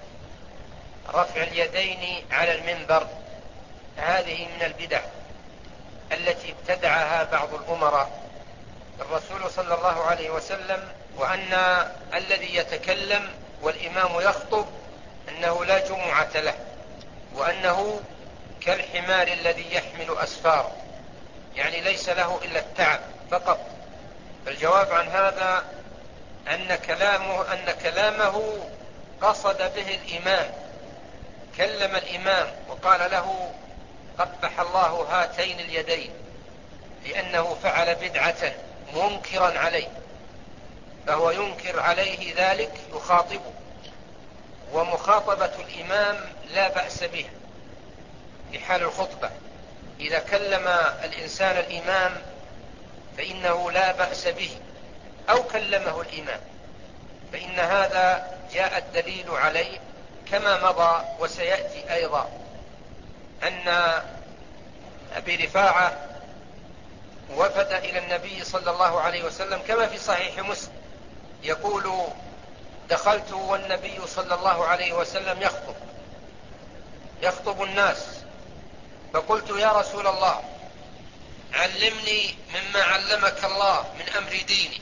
رفع اليدين على المنبر، هذه من البدع التي ابتدعها بعض الأمراء. الرسول صلى الله عليه وسلم وأن الذي يتكلم والإمام يخطب أنه لا جمعة له، وأنه كالحمار الذي يحمل أسفار، يعني ليس له إلا التعب فقط. فالجواب عن هذا أن كلامه, أن كلامه قصد به الإمام، كلم الإمام وقال له: قبح الله هاتين اليدين، لأنه فعل بدعة منكرا عليه، فهو ينكر عليه ذلك يخاطبه. ومخاطبة الإمام لا بأس به في حال الخطبة، إذا كلم الإنسان الإمام فإنه لا بأس به، أو كلمه الإمام، فإن هذا جاء الدليل عليه كما مضى وسيأتي أيضا، أن أبي رفاعة وفد إلى النبي صلى الله عليه وسلم كما في صحيح مسلم، يقول: دخلت والنبي صلى الله عليه وسلم يخطب يخطب الناس، فقلت: يا رسول الله، علمني مما علمك الله من أمر ديني.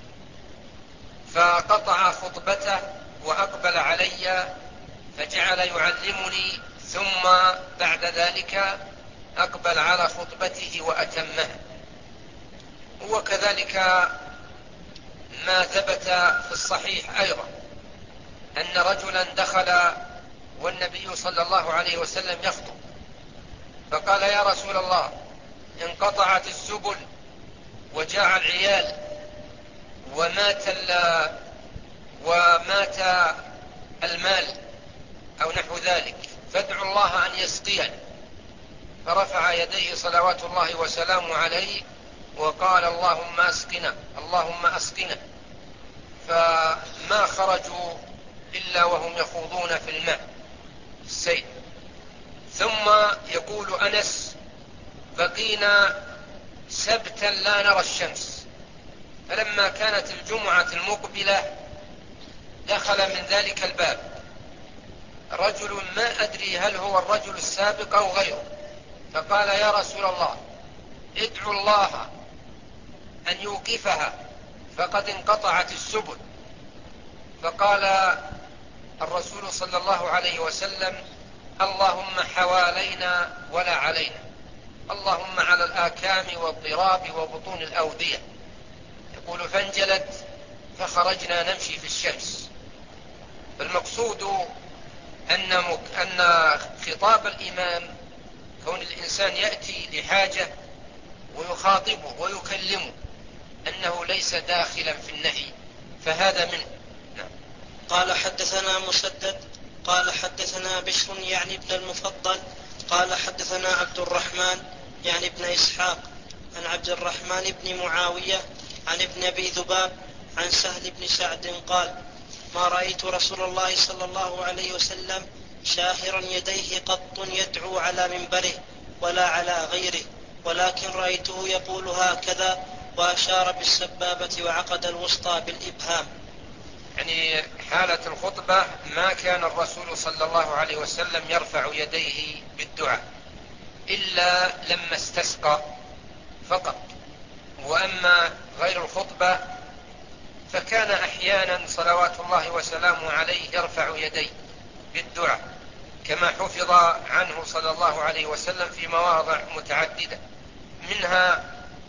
فقطع خطبته وأقبل علي فجعل يعلمني، ثم بعد ذلك أقبل على خطبته وأتمها. وكذلك ما ثبت في الصحيح أيضا أن رجلا دخل والنبي صلى الله عليه وسلم يخطب، فقال: يا رسول الله، انقطعت السبل وجاع العيال ومات ومات المال أو نحو ذلك، فادعوا الله أن يسقينا. فرفع يديه صلوات الله وسلامه عليه وقال: اللهم أسقنا، اللهم أسقنا. فما خرجوا إلا وهم يخوضون في الماء السيل. ثم يقول أنس: بقينا سبتا لا نرى الشمس، فلما كانت الجمعة المقبلة دخل من ذلك الباب رجل، ما أدري هل هو الرجل السابق أو غيره، فقال: يا رسول الله، ادعوا الله أن يوقفها فقد انقطعت السبل. فقال الرسول صلى الله عليه وسلم: اللهم حوالينا ولا علينا، اللهم على الآكام والضراب وبطون الأودية. يقول: فانجلت فخرجنا نمشي في الشمس. فالمقصود أن, مك... أن خطاب الإمام كون الإنسان يأتي لحاجة ويخاطبه ويكلمه أنه ليس داخلا في النهي، فهذا منه. نعم. قال: حدثنا مسدد قال حدثنا بشر يعني ابن المفضل قال حدثنا عبد الرحمن يعني ابن إسحاق عن عبد الرحمن بن معاوية عن ابن أبي ذباب عن سهل بن سعد قال: ما رأيت رسول الله صلى الله عليه وسلم شاهرا يديه قط يدعو على منبره ولا على غيره، ولكن رأيته يقول هكذا، وأشار بالسبابة وعقد الوسطى بالإبهام. يعني حالة الخطبة ما كان الرسول صلى الله عليه وسلم يرفع يديه بالدعاء إلا لما استسقى فقط، وأما غير الخطبة فكان أحيانا صلوات الله وسلامه عليه يرفع يديه بالدعاء، كما حفظ عنه صلى الله عليه وسلم في مواضع متعددة، منها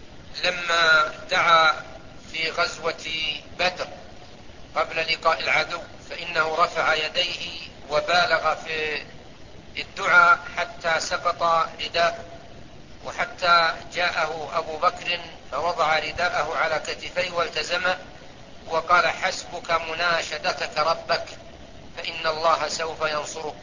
لما دعا في غزوة بدر قبل لقاء العدو، فإنه رفع يديه وبالغ في الدعاء حتى سقط رداءه، وحتى جاءه أبو بكر فوضع رداءه على كتفيه والتزمه وقال: حسبك مناشدتك ربك فإن الله سوف ينصرك.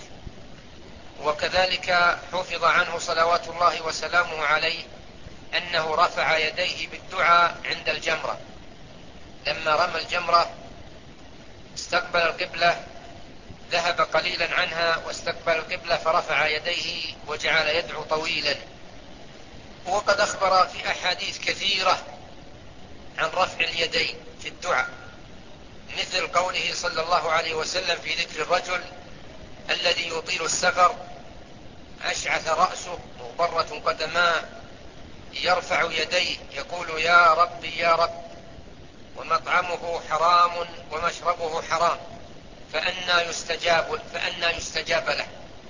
وكذلك حفظ عنه صلوات الله وسلامه عليه أنه رفع يديه بالدعاء عند الجمرة، لما رمى الجمرة استقبل القبلة، ذهب قليلا عنها واستقبل القبلة فرفع يديه وجعل يدعو طويلا. وقد أخبر في أحاديث كثيرة عن رفع اليدين في الدعاء، مثل قوله صلى الله عليه وسلم في ذكر الرجل الذي يطيل السفر أشعث رأسه مغبرة قدماه يرفع يديه يقول: يا ربي يا رب، ومطعمه حرام ومشربه حرام فأنى يستجاب, فأنى يستجاب له،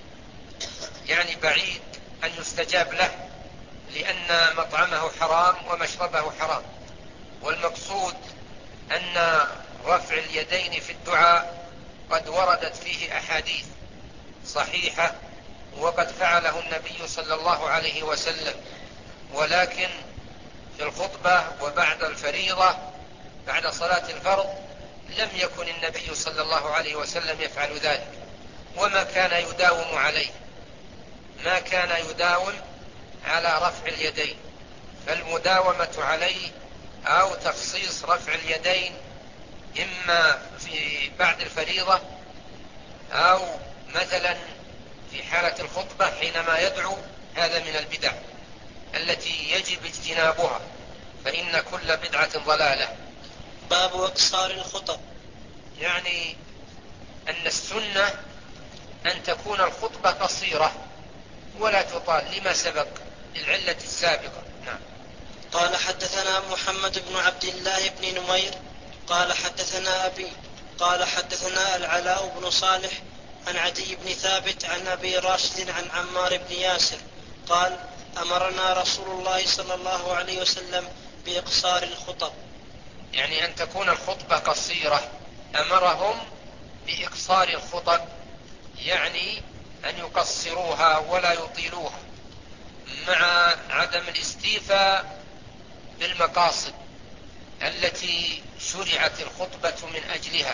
يعني بعيد أن يستجاب له لأن مطعمه حرام ومشربه حرام. والمقصود أن رفع اليدين في الدعاء قد وردت فيه أحاديث صحيحة وقد فعله النبي صلى الله عليه وسلم، ولكن في الخطبة وبعد الفريضة بعد صلاة الفرض لم يكن النبي صلى الله عليه وسلم يفعل ذلك، وما كان يداوم عليه، ما كان يداوم على رفع اليدين، فالمداومة عليه أو تخصيص رفع اليدين إما في بعد الفريضة أو مثلا في حالة الخطبة حينما يدعو، هذا من البدع التي يجب اجتنابها، فإن كل بدعة ضلالة. باب اقصار الخطب، يعني أن السنة أن تكون الخطبة قصيرة ولا تطال لما سبق للعلة السابقة. نعم. قال: حدثنا محمد بن عبد الله بن نمير قال حدثنا أبي قال حدثنا العلاء بن صالح عن عدي بن ثابت عن أبي راشد عن عمار بن ياسر قال: أمرنا رسول الله صلى الله عليه وسلم بإقصار الخطب. يعني أن تكون الخطبة قصيرة. أمرهم بإقصار الخطب، يعني أن يقصروها ولا يطيلوها، مع عدم الاستيفاء بالمقاصد التي شرعت الخطبة من أجلها،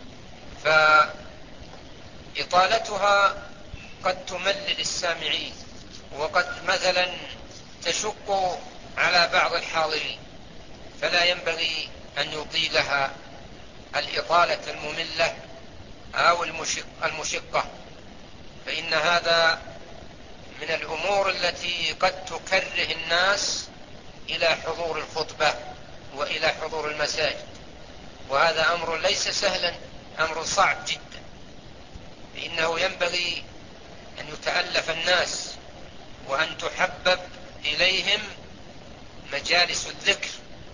فإطالتها قد تملل السامعين، وقد مثلا تشق على بعض الحاضرين، فلا ينبغي أن يطيلها الإطالة المملة أو المشقة، فإن هذا من الأمور التي قد تكره الناس إلى حضور الخطبة وإلى حضور المساجد، وهذا أمر ليس سهلا، أمر صعب جدا، فإنه ينبغي أن يتألف الناس وأن تحبب إليهم مجالس الذكر،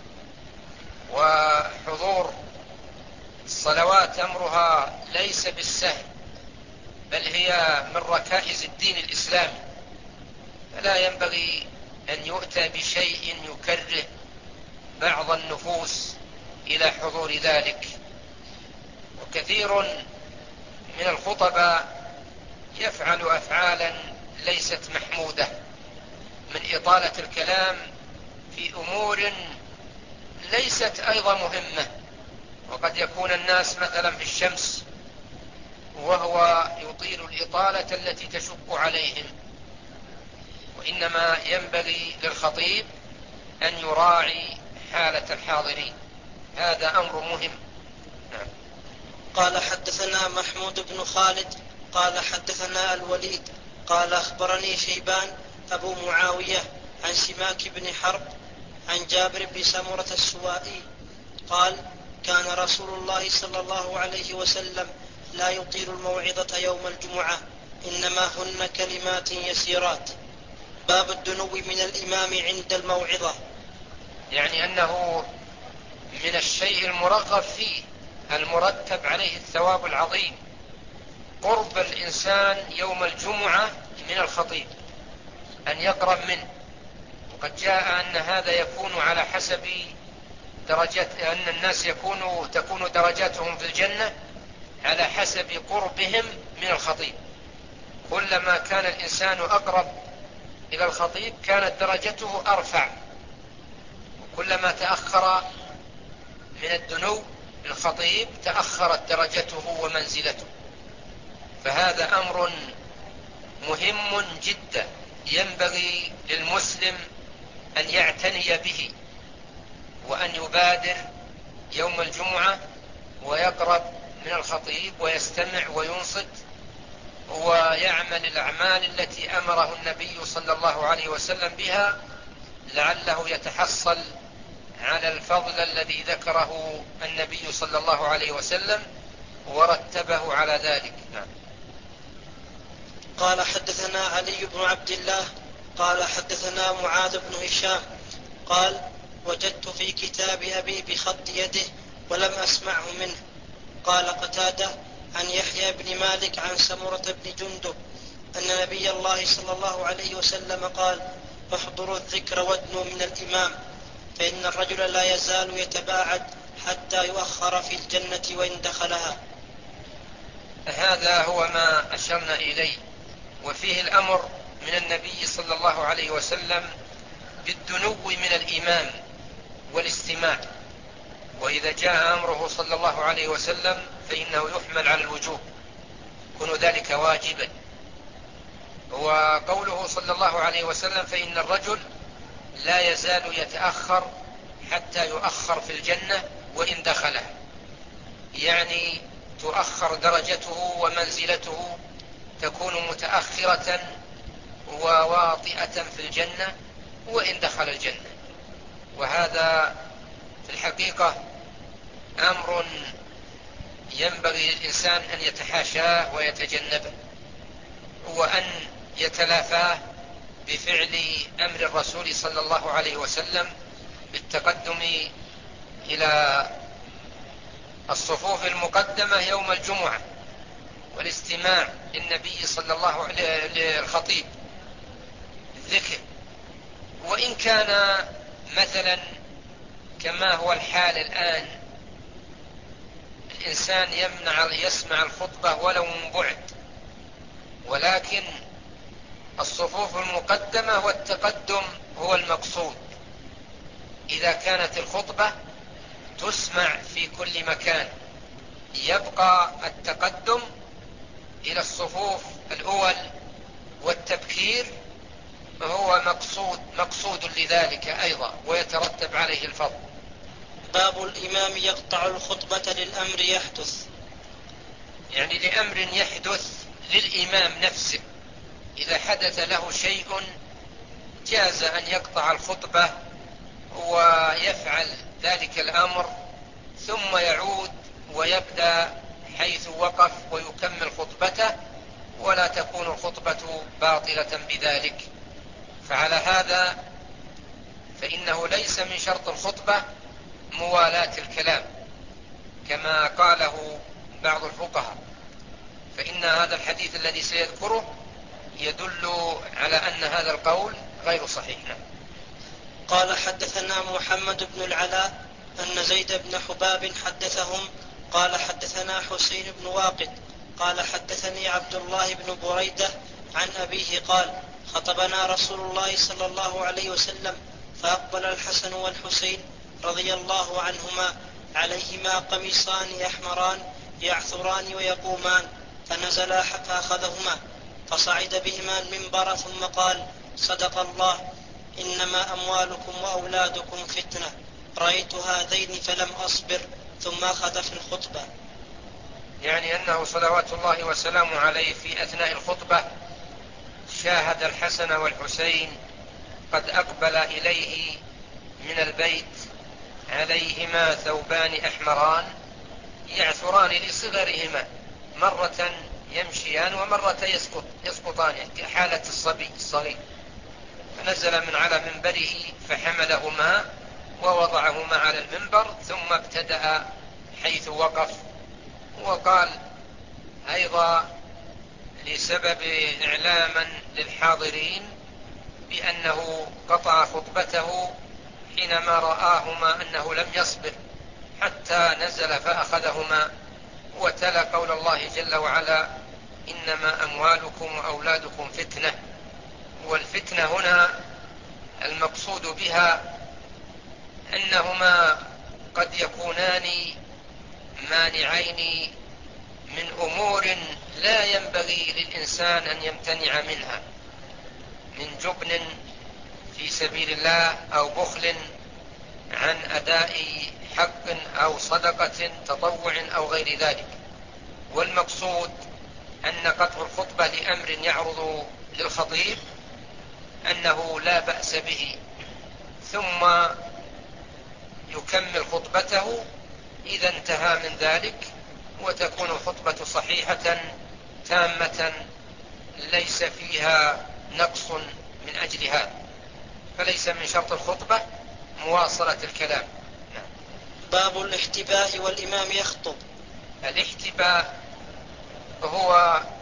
وحضور الصلوات أمرها ليس بالسهل، بل هي من ركائز الدين الإسلامي، فلا ينبغي أن يؤتى بشيء يكره بعض النفوس إلى حضور ذلك. وكثير من الخطباء يفعل أفعالا ليست محمودة من إطالة الكلام في أمور ليست أيضا مهمة، وقد يكون الناس مثلا في الشمس وهو يطيل الإطالة التي تشق عليهم، وإنما ينبغي للخطيب أن يراعي حالة الحاضرين، هذا أمر مهم. نعم. قال حدثنا محمود بن خالد قال حدثنا الوليد قال أخبرني شيبان أبو معاوية عن سماك بن حرب عن جابر بن سمرة السوائي قال كان رسول الله صلى الله عليه وسلم لا يطيل الموعظة يوم الجمعة، إنما هن كلمات يسيرات. باب الدنو من الإمام عند الموعظة، يعني أنه من الشيء المرغب فيه المرتب عليه الثواب العظيم قرب الإنسان يوم الجمعة من الخطيب، أن يقرب منه، وقد جاء أن هذا يكون على حسب درجات، أن الناس يكون تكون درجاتهم في الجنة على حسب قربهم من الخطيب، كلما كان الإنسان أقرب إلى الخطيب كانت درجته أرفع، وكلما تأخر من الدنو للخطيب تأخرت درجته ومنزلته، فهذا أمر مهم جدا ينبغي للمسلم أن يعتني به، وأن يبادر يوم الجمعة ويقرب من الخطيب ويستمع وينصت ويعمل الأعمال التي أمره النبي صلى الله عليه وسلم بها، لعله يتحصل على الفضل الذي ذكره النبي صلى الله عليه وسلم ورتبه على ذلك. نعم. قال حدثنا علي بن عبد الله قال حدثنا معاذ بن هشام قال وجدت في كتاب أبي بخط يده ولم أسمعه منه. قال قتادة عن يحيى بن مالك عن سمرة بن جندب أن نبي الله صلى الله عليه وسلم قال احضروا الذكر وادنوا من الإمام، فإن الرجل لا يزال يتباعد حتى يؤخر في الجنة وإن دخلها. هذا هو ما أشرنا إليه، وفيه الأمر من النبي صلى الله عليه وسلم بالدنو من الإمام والاستماع، وإذا جاء أمره صلى الله عليه وسلم فإنه يحمل على الوجوب، يكون ذلك واجبا. وقوله صلى الله عليه وسلم فإن الرجل لا يزال يتأخر حتى يؤخر في الجنة وإن دخلها، يعني تؤخر درجته ومنزلته، تكون متأخرة وواطئة في الجنة وإن دخل الجنة، وهذا في الحقيقة أمر ينبغي للإنسان أن يتحاشاه ويتجنبه، وأن يتلافاه بفعل أمر الرسول صلى الله عليه وسلم بالتقدم إلى الصفوف المقدمة يوم الجمعة والاستماع للنبي صلى الله عليه للخطيب الذكر، وإن كان مثلا كما هو الحال الآن، الإنسان يمنع يسمع الخطبة ولو من بعد، ولكن الصفوف المقدمة والتقدم هو المقصود. إذا كانت الخطبة تسمع في كل مكان يبقى التقدم إلى الصفوف الأول والتبكير هو مقصود مقصود لذلك أيضا، ويترتب عليه الفضل. باب الإمام يقطع الخطبة للأمر يحدث، يعني لأمر يحدث للإمام نفسه، إذا حدث له شيء جاز أن يقطع الخطبة ويفعل ذلك الأمر ثم يعود ويبدأ حيث وقف ويكمل خطبته، ولا تكون الخطبة باطلة بذلك. فعلى هذا فإنه ليس من شرط الخطبة موالاة الكلام كما قاله بعض الفقهاء، فإن هذا الحديث الذي سيذكره يدل على أن هذا القول غير صحيح. قال حدثنا محمد بن العلاء أن زيد بن حباب حدثهم قال حدثنا حسين بن واقد قال حدثني عبد الله بن بريدة عن أبيه قال خطبنا رسول الله صلى الله عليه وسلم فأقبل الحسن والحسين رضي الله عنهما عليهما قميصان أحمران يعثران ويقومان، فنزلا فأخذهما فصعد بهما المنبر ثم قال صدق الله إنما أموالكم وأولادكم فتنة، رأيت هذين فلم أصبر، ثم أخذ في الخطبة. يعني أنه صلوات الله وسلامه عليه في أثناء الخطبة شاهد الحسن والحسين قد أقبل إليه من البيت عليهما ثوبان أحمران يعثران لصغرهما، مرة يمشيان ومرة يسقط يسقطان كحالة الصبي الصغير، فنزل من على منبره فحملهما ووضعهما على المنبر ثم ابتدأ حيث وقف. وقال أيضا لسبب إعلاما للحاضرين بأنه قطع خطبته حينما رآهما أنه لم يصبر حتى نزل فأخذهما وتلا قول الله جل وعلا إنما أموالكم وأولادكم فتنة. والفتنة هنا المقصود بها أنهما قد يكونان مانعين من أمور لا ينبغي للإنسان أن يمتنع منها، من جبن في سبيل الله أو بخل عن أداء حق أو صدقة تطوع أو غير ذلك. والمقصود أن قطع الخطبة لأمر يعرض للخطيب أنه لا بأس به، ثم يكمل خطبته إذا انتهى من ذلك، وتكون الخطبة صحيحة تامة ليس فيها نقص من أجل هذا، فليس من شرط الخطبة مواصلة الكلام. باب الاحتباء والإمام يخطب. الاحتباء هو